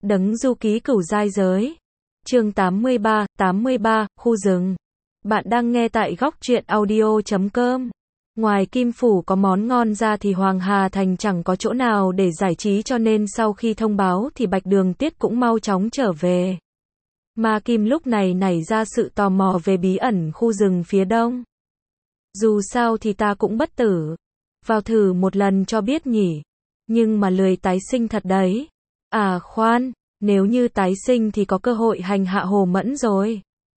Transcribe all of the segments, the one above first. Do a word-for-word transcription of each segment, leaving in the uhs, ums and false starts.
Đấng du ký cửu giai giới. Chương tám mươi ba, tám mươi ba, khu rừng. Bạn đang nghe tại góc truyện audio chấm com. Ngoài Kim Phủ có món ngon ra thì Hoàng Hà Thành chẳng có chỗ nào để giải trí, cho nên sau khi thông báo thì Bạch Đường Tiết cũng mau chóng trở về. Ma Kim lúc này nảy ra sự tò mò về bí ẩn khu rừng phía đông. Dù sao thì ta cũng bất tử. Vào thử một lần cho biết nhỉ. Nhưng mà lười tái sinh thật đấy. À khoan, nếu như tái sinh thì có cơ hội hành hạ Hồ Mẫn rồi.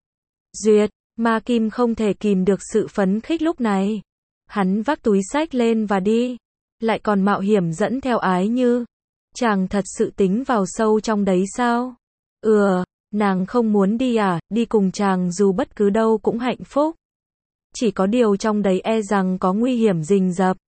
Duyệt, Ma Kim không thể kìm được sự phấn khích lúc này. Hắn vác túi xách lên và đi. Lại còn mạo hiểm dẫn theo Ái Như. Chàng thật sự tính vào sâu trong đấy sao? Ừ, nàng không muốn đi à, đi cùng chàng dù bất cứ đâu cũng hạnh phúc. Chỉ có điều trong đấy e rằng có nguy hiểm rình rập.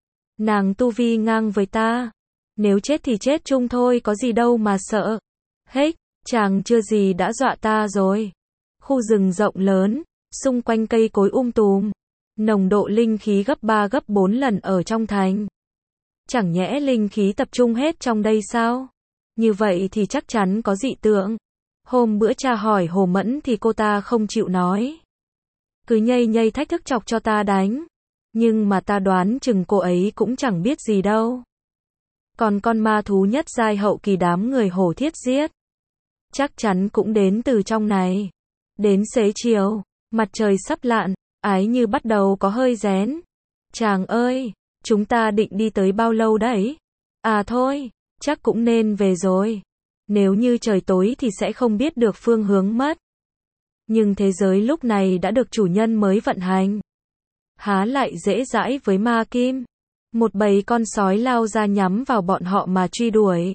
Nàng tu vi ngang với ta. Nếu chết thì chết chung thôi, có gì đâu mà sợ. Hết, chàng chưa gì đã dọa ta rồi. Khu rừng rộng lớn, xung quanh cây cối um tùm. Nồng độ linh khí gấp ba gấp bốn lần ở trong thành. Chẳng nhẽ linh khí tập trung hết trong đây sao? Như vậy thì chắc chắn có dị tượng. Hôm bữa cha hỏi Hồ Mẫn thì cô ta không chịu nói. Cứ nhây nhây thách thức chọc cho ta đánh. Nhưng mà ta đoán chừng cô ấy cũng chẳng biết gì đâu. Còn con ma thú nhất giai hậu kỳ đám người Hổ Thiết giết. Chắc chắn cũng đến từ trong này. Đến xế chiều, mặt trời sắp lặn, Ái Như bắt đầu có hơi rén. Chàng ơi, chúng ta định đi tới bao lâu đấy? À thôi, chắc cũng nên về rồi. Nếu như trời tối thì sẽ không biết được phương hướng mất. Nhưng thế giới lúc này đã được chủ nhân mới vận hành. Há lại dễ dãi với Ma Kim. Một bầy con sói lao ra nhắm vào bọn họ mà truy đuổi.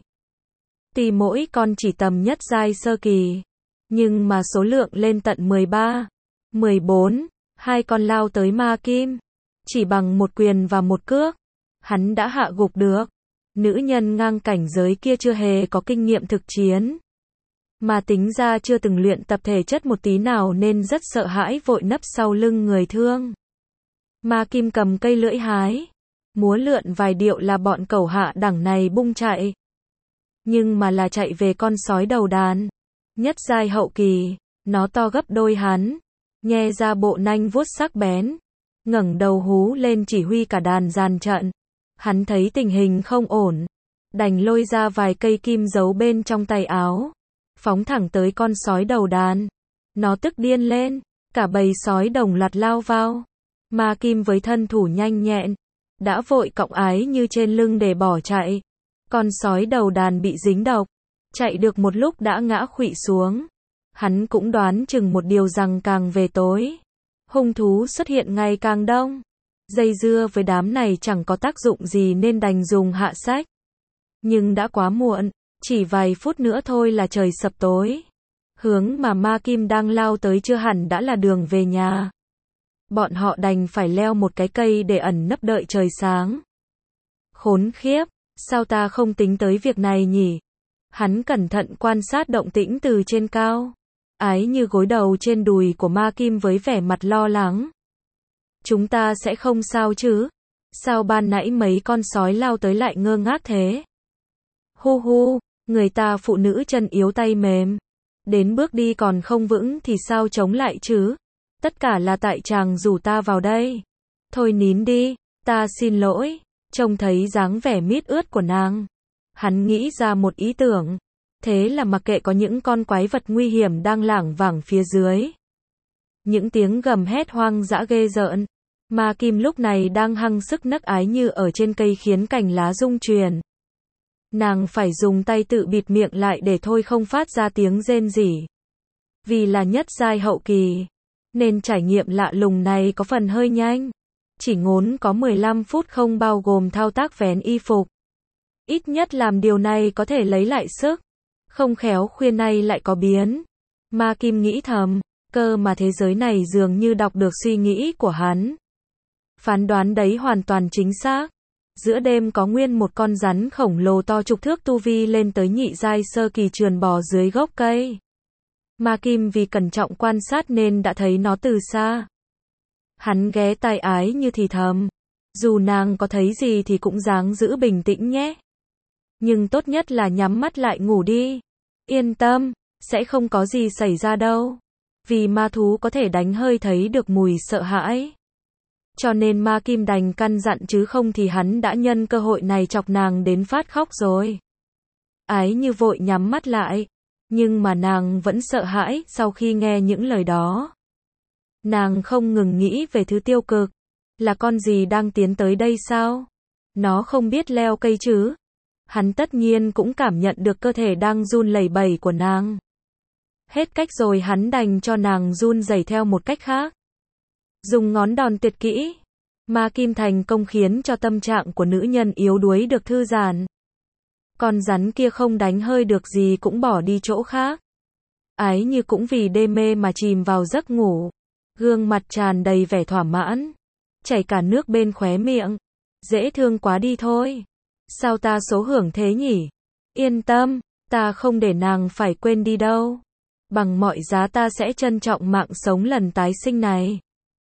Tuy mỗi con chỉ tầm nhất giai sơ kỳ. Nhưng mà số lượng lên tận mười ba, mười bốn. Hai con lao tới Ma Kim. Chỉ bằng một quyền và một cước. Hắn đã hạ gục được. Nữ nhân ngang cảnh giới kia chưa hề có kinh nghiệm thực chiến. Mà tính ra chưa từng luyện tập thể chất một tí nào nên rất sợ hãi, vội nấp sau lưng người thương. Ma Kim cầm cây lưỡi hái. Múa lượn vài điệu là bọn cẩu hạ đẳng này bung chạy. Nhưng mà là chạy về con sói đầu đàn. Nhất giai hậu kỳ. Nó to gấp đôi hắn. Nhe ra bộ nanh vuốt sắc bén. Ngẩng đầu hú lên chỉ huy cả đàn dàn trận. Hắn thấy tình hình không ổn. Đành lôi ra vài cây kim giấu bên trong tay áo. Phóng thẳng tới con sói đầu đàn. Nó tức điên lên. Cả bầy sói đồng loạt lao vào. Ma Kim với thân thủ nhanh nhẹn. Đã vội cõng Ái Như trên lưng để bỏ chạy. Con sói đầu đàn bị dính độc. Chạy được một lúc đã ngã khuỵu xuống. Hắn cũng đoán chừng một điều rằng càng về tối, hung thú xuất hiện ngày càng đông. Dây dưa với đám này chẳng có tác dụng gì nên đành dùng hạ sách. Nhưng đã quá muộn, chỉ vài phút nữa thôi là trời sập tối. Hướng mà Ma Kim đang lao tới chưa hẳn đã là đường về nhà. Bọn họ đành phải leo một cái cây để ẩn nấp đợi trời sáng. Khốn khiếp, sao ta không tính tới việc này nhỉ? Hắn cẩn thận quan sát động tĩnh từ trên cao. Ái Như gối đầu trên đùi của Ma Kim với vẻ mặt lo lắng. Chúng ta sẽ không sao chứ? Sao ban nãy mấy con sói lao tới lại ngơ ngác thế? Hu hu, người ta phụ nữ chân yếu tay mềm. Đến bước đi còn không vững thì sao chống lại chứ? Tất cả là tại chàng rủ ta vào đây. Thôi nín đi, ta xin lỗi. Trông thấy dáng vẻ mít ướt của nàng. Hắn nghĩ ra một ý tưởng. Thế là mặc kệ có những con quái vật nguy hiểm đang lảng vảng phía dưới. Những tiếng gầm hét hoang dã ghê rợn. Ma Kim lúc này đang hăng sức nấc Ái Như ở trên cây khiến cành lá rung chuyển. Nàng phải dùng tay tự bịt miệng lại để thôi không phát ra tiếng rên rỉ. Vì là nhất giai hậu kỳ, nên trải nghiệm lạ lùng này có phần hơi nhanh. Chỉ ngốn có mười lăm phút không bao gồm thao tác vén y phục. Ít nhất làm điều này có thể lấy lại sức. Không khéo khuya nay lại có biến. Ma Kim nghĩ thầm, cơ mà thế giới này dường như đọc được suy nghĩ của hắn. Phán đoán đấy hoàn toàn chính xác. Giữa đêm có nguyên một con rắn khổng lồ to chục thước tu vi lên tới nhị giai sơ kỳ trườn bò dưới gốc cây. Ma Kim vì cẩn trọng quan sát nên đã thấy nó từ xa. Hắn ghé tai Ái Như thì thầm. Dù nàng có thấy gì thì cũng ráng giữ bình tĩnh nhé. Nhưng tốt nhất là nhắm mắt lại ngủ đi. Yên tâm, sẽ không có gì xảy ra đâu. Vì ma thú có thể đánh hơi thấy được mùi sợ hãi. Cho nên Ma Kim đành căn dặn chứ không thì hắn đã nhân cơ hội này chọc nàng đến phát khóc rồi. Ái Như vội nhắm mắt lại. Nhưng mà nàng vẫn sợ hãi sau khi nghe những lời đó. Nàng không ngừng nghĩ về thứ tiêu cực. Là con gì đang tiến tới đây sao? Nó không biết leo cây chứ? Hắn tất nhiên cũng cảm nhận được cơ thể đang run lẩy bẩy của nàng. Hết cách rồi hắn đành cho nàng run rẩy theo một cách khác. Dùng ngón đòn tuyệt kỹ. Ma Kim thành công khiến cho tâm trạng của nữ nhân yếu đuối được thư giãn. Con rắn kia không đánh hơi được gì cũng bỏ đi chỗ khác. Ái Như cũng vì đê mê mà chìm vào giấc ngủ. Gương mặt tràn đầy vẻ thỏa mãn. Chảy cả nước bên khóe miệng. Dễ thương quá đi thôi. Sao ta số hưởng thế nhỉ? Yên tâm, ta không để nàng phải quên đi đâu. Bằng mọi giá ta sẽ trân trọng mạng sống lần tái sinh này.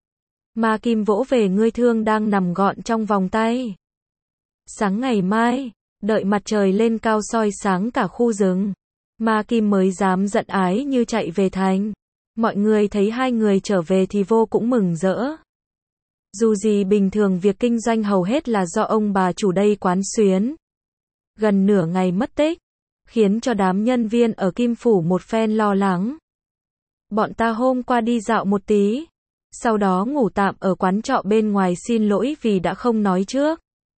Ma Kim vỗ về người thương đang nằm gọn trong vòng tay. Sáng ngày mai, đợi mặt trời lên cao soi sáng cả khu rừng. Ma Kim mới dám giận Ái Như chạy về thành. Mọi người thấy hai người trở về thì vô cũng mừng rỡ. Dù gì bình thường việc kinh doanh hầu hết là do ông bà chủ đây quán xuyến. Gần nửa ngày mất tích, khiến cho đám nhân viên ở Kim Phủ một phen lo lắng. Bọn ta hôm qua đi dạo một tí, sau đó ngủ tạm ở quán trọ bên ngoài, xin lỗi vì đã không nói trước.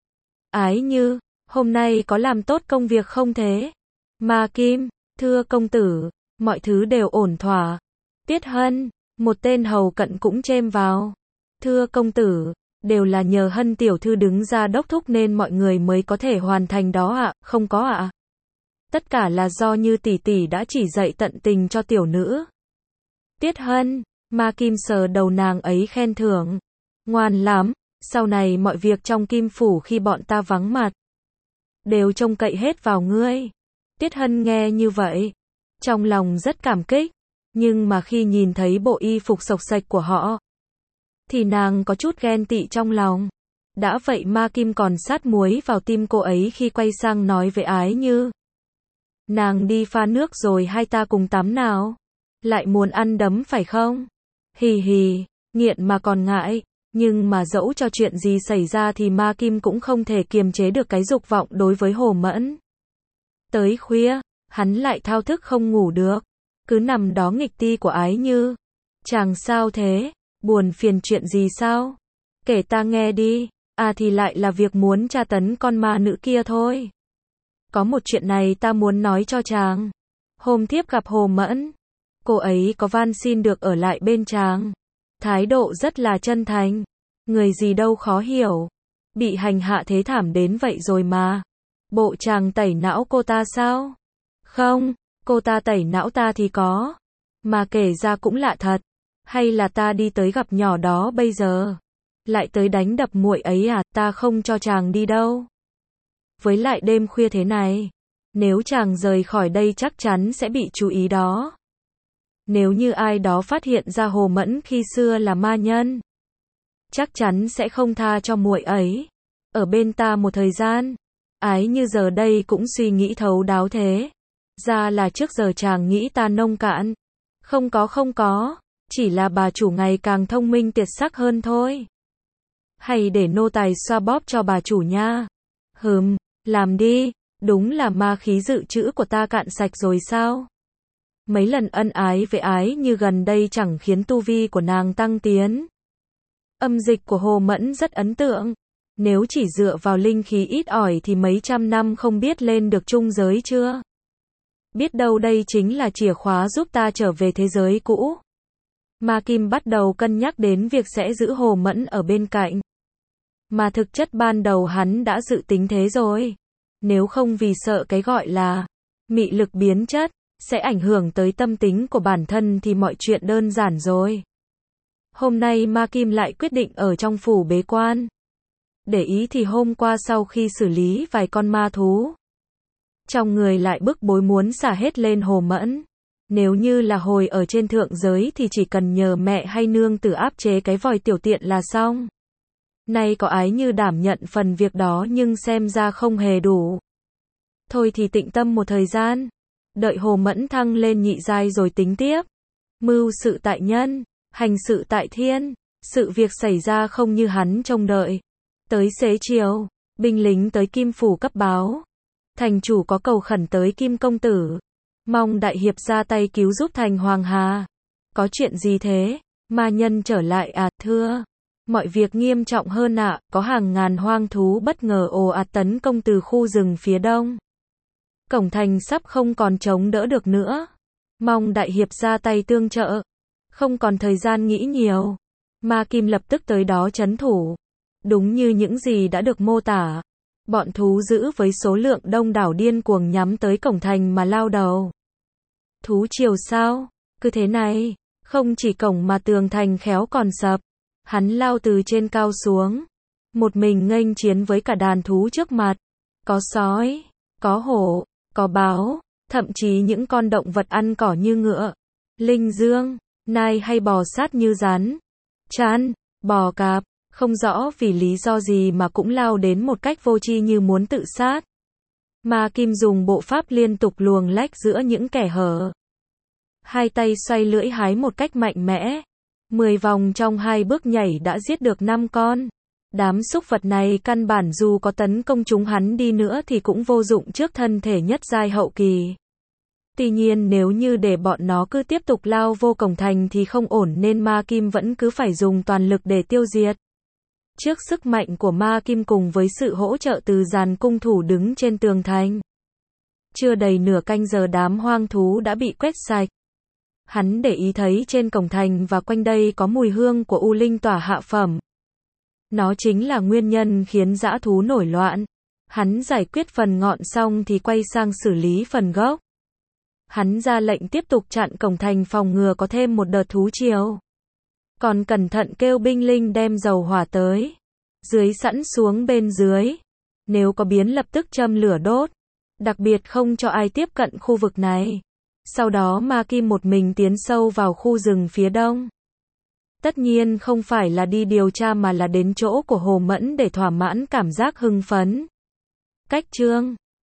Ái Như, hôm nay có làm tốt công việc không thế? Ma Kim, thưa công tử, mọi thứ đều ổn thỏa. Tiết Hân, một tên hầu cận cũng chêm vào. Thưa công tử, đều là nhờ Hân tiểu thư đứng ra đốc thúc nên mọi người mới có thể hoàn thành đó ạ, không có ạ. Tất cả là do Như tỷ tỷ đã chỉ dạy tận tình cho tiểu nữ. Tiết Hân, Ma Kim sờ đầu nàng ấy khen thưởng. Ngoan lắm, sau này mọi việc trong Kim Phủ khi bọn ta vắng mặt, đều trông cậy hết vào ngươi. Tiết Hân nghe như vậy, trong lòng rất cảm kích, nhưng mà khi nhìn thấy bộ y phục xộc xệch của họ, thì nàng có chút ghen tị trong lòng. Đã vậy Ma Kim còn sát muối vào tim cô ấy khi quay sang nói với Ái Như. Nàng đi pha nước rồi hai ta cùng tắm nào. Lại muốn ăn đấm phải không? Hì hì, nghiện mà còn ngại. Nhưng mà dẫu cho chuyện gì xảy ra thì Ma Kim cũng không thể kiềm chế được cái dục vọng đối với Hồ Mẫn. Tới khuya, hắn lại thao thức không ngủ được. Cứ nằm đó nghịch ti của Ái Như. Chàng sao thế? Buồn phiền chuyện gì sao? Kể ta nghe đi. À thì lại là việc muốn tra tấn con ma nữ kia thôi. Có một chuyện này ta muốn nói cho chàng. Hôm thiếp gặp Hồ Mẫn, cô ấy có van xin được ở lại bên chàng. Thái độ rất là chân thành. Người gì đâu khó hiểu. Bị hành hạ thế thảm đến vậy rồi mà. Bộ chàng tẩy não cô ta sao? Không, cô ta tẩy não ta thì có. Mà kể ra cũng lạ thật. Hay là ta đi tới gặp nhỏ đó bây giờ? Lại tới đánh đập muội ấy à? Ta không cho chàng đi đâu. Với lại đêm khuya thế này, nếu chàng rời khỏi đây chắc chắn sẽ bị chú ý đó. Nếu như ai đó phát hiện ra Hồ Mẫn khi xưa là ma nhân, chắc chắn sẽ không tha cho muội ấy. Ở bên ta một thời gian, Ái Như giờ đây cũng suy nghĩ thấu đáo thế. Ra là trước giờ chàng nghĩ ta nông cạn. Không có không có, chỉ là bà chủ ngày càng thông minh tuyệt sắc hơn thôi. Hay để nô tài xoa bóp cho bà chủ nha. Hừm, làm đi, đúng là ma khí dự trữ của ta cạn sạch rồi sao? Mấy lần ân ái với Ái Như gần đây chẳng khiến tu vi của nàng tăng tiến. Âm dịch của Hồ Mẫn rất ấn tượng. Nếu chỉ dựa vào linh khí ít ỏi thì mấy trăm năm không biết lên được trung giới chưa? Biết đâu đây chính là chìa khóa giúp ta trở về thế giới cũ. Ma Kim bắt đầu cân nhắc đến việc sẽ giữ Hồ Mẫn ở bên cạnh. Mà thực chất ban đầu hắn đã dự tính thế rồi. Nếu không vì sợ cái gọi là mị lực biến chất sẽ ảnh hưởng tới tâm tính của bản thân thì mọi chuyện đơn giản rồi. Hôm nay Ma Kim lại quyết định ở trong phủ bế quan. Để ý thì hôm qua sau khi xử lý vài con ma thú, trong người lại bức bối muốn xả hết lên Hồ Mẫn. Nếu như là hồi ở trên thượng giới thì chỉ cần nhờ mẹ hay nương tử áp chế cái vòi tiểu tiện là xong. Nay có Ái Như đảm nhận phần việc đó nhưng xem ra không hề đủ. Thôi thì tịnh tâm một thời gian. đợi Hồ Mẫn thăng lên nhị giai rồi tính tiếp. Mưu sự tại nhân, hành sự tại thiên, sự việc xảy ra không như hắn trông đợi. Tới xế chiều, binh lính tới Kim phủ cấp báo. Thành chủ có cầu khẩn tới Kim công tử, mong đại hiệp ra tay cứu giúp thành Hoàng Hà. Có chuyện gì thế? Ma nhân trở lại à, thưa. Mọi việc nghiêm trọng hơn ạ, à, có hàng ngàn hoang thú bất ngờ ồ ạt tấn công từ khu rừng phía đông. Cổng thành sắp không còn chống đỡ được nữa. Mong đại hiệp ra tay tương trợ. Không còn thời gian nghĩ nhiều. Ma Kim lập tức tới đó trấn thủ. Đúng như những gì đã được mô tả. Bọn thú dữ với số lượng đông đảo điên cuồng nhắm tới cổng thành mà lao đầu. Thú triều sao? Cứ thế này, không chỉ cổng mà tường thành khéo còn sập. Hắn lao từ trên cao xuống. Một mình nghênh chiến với cả đàn thú trước mặt. Có sói, có hổ, có báo, thậm chí những con động vật ăn cỏ như ngựa, linh dương, nai hay bò sát như rắn, chăn, bò cạp, không rõ vì lý do gì mà cũng lao đến một cách vô tri như muốn tự sát. Ma Kim dùng bộ pháp liên tục luồng lách giữa những kẻ hở. Hai tay xoay lưỡi hái một cách mạnh mẽ. Mười vòng trong hai bước nhảy đã giết được năm con. Đám súc vật này căn bản dù có tấn công chúng hắn đi nữa thì cũng vô dụng trước thân thể nhất giai hậu kỳ. Tuy nhiên nếu như để bọn nó cứ tiếp tục lao vô cổng thành thì không ổn nên Ma Kim vẫn cứ phải dùng toàn lực để tiêu diệt. Trước sức mạnh của Ma Kim cùng với sự hỗ trợ từ dàn cung thủ đứng trên tường thành. Chưa đầy nửa canh giờ đám hoang thú đã bị quét sạch. Hắn để ý thấy trên cổng thành và quanh đây có mùi hương của u linh tỏa hạ phẩm. Nó chính là nguyên nhân khiến dã thú nổi loạn. Hắn giải quyết phần ngọn xong thì quay sang xử lý phần gốc. Hắn ra lệnh tiếp tục chặn cổng thành phòng ngừa có thêm một đợt thú triều. Còn cẩn thận kêu binh linh đem dầu hỏa tới. Dưới sẵn xuống bên dưới. Nếu có biến lập tức châm lửa đốt. Đặc biệt không cho ai tiếp cận khu vực này. Sau đó Ma Kim một mình tiến sâu vào khu rừng phía đông. Tất nhiên không phải là đi điều tra mà là đến chỗ của Hồ Mẫn để thỏa mãn cảm giác hưng phấn. Cách chương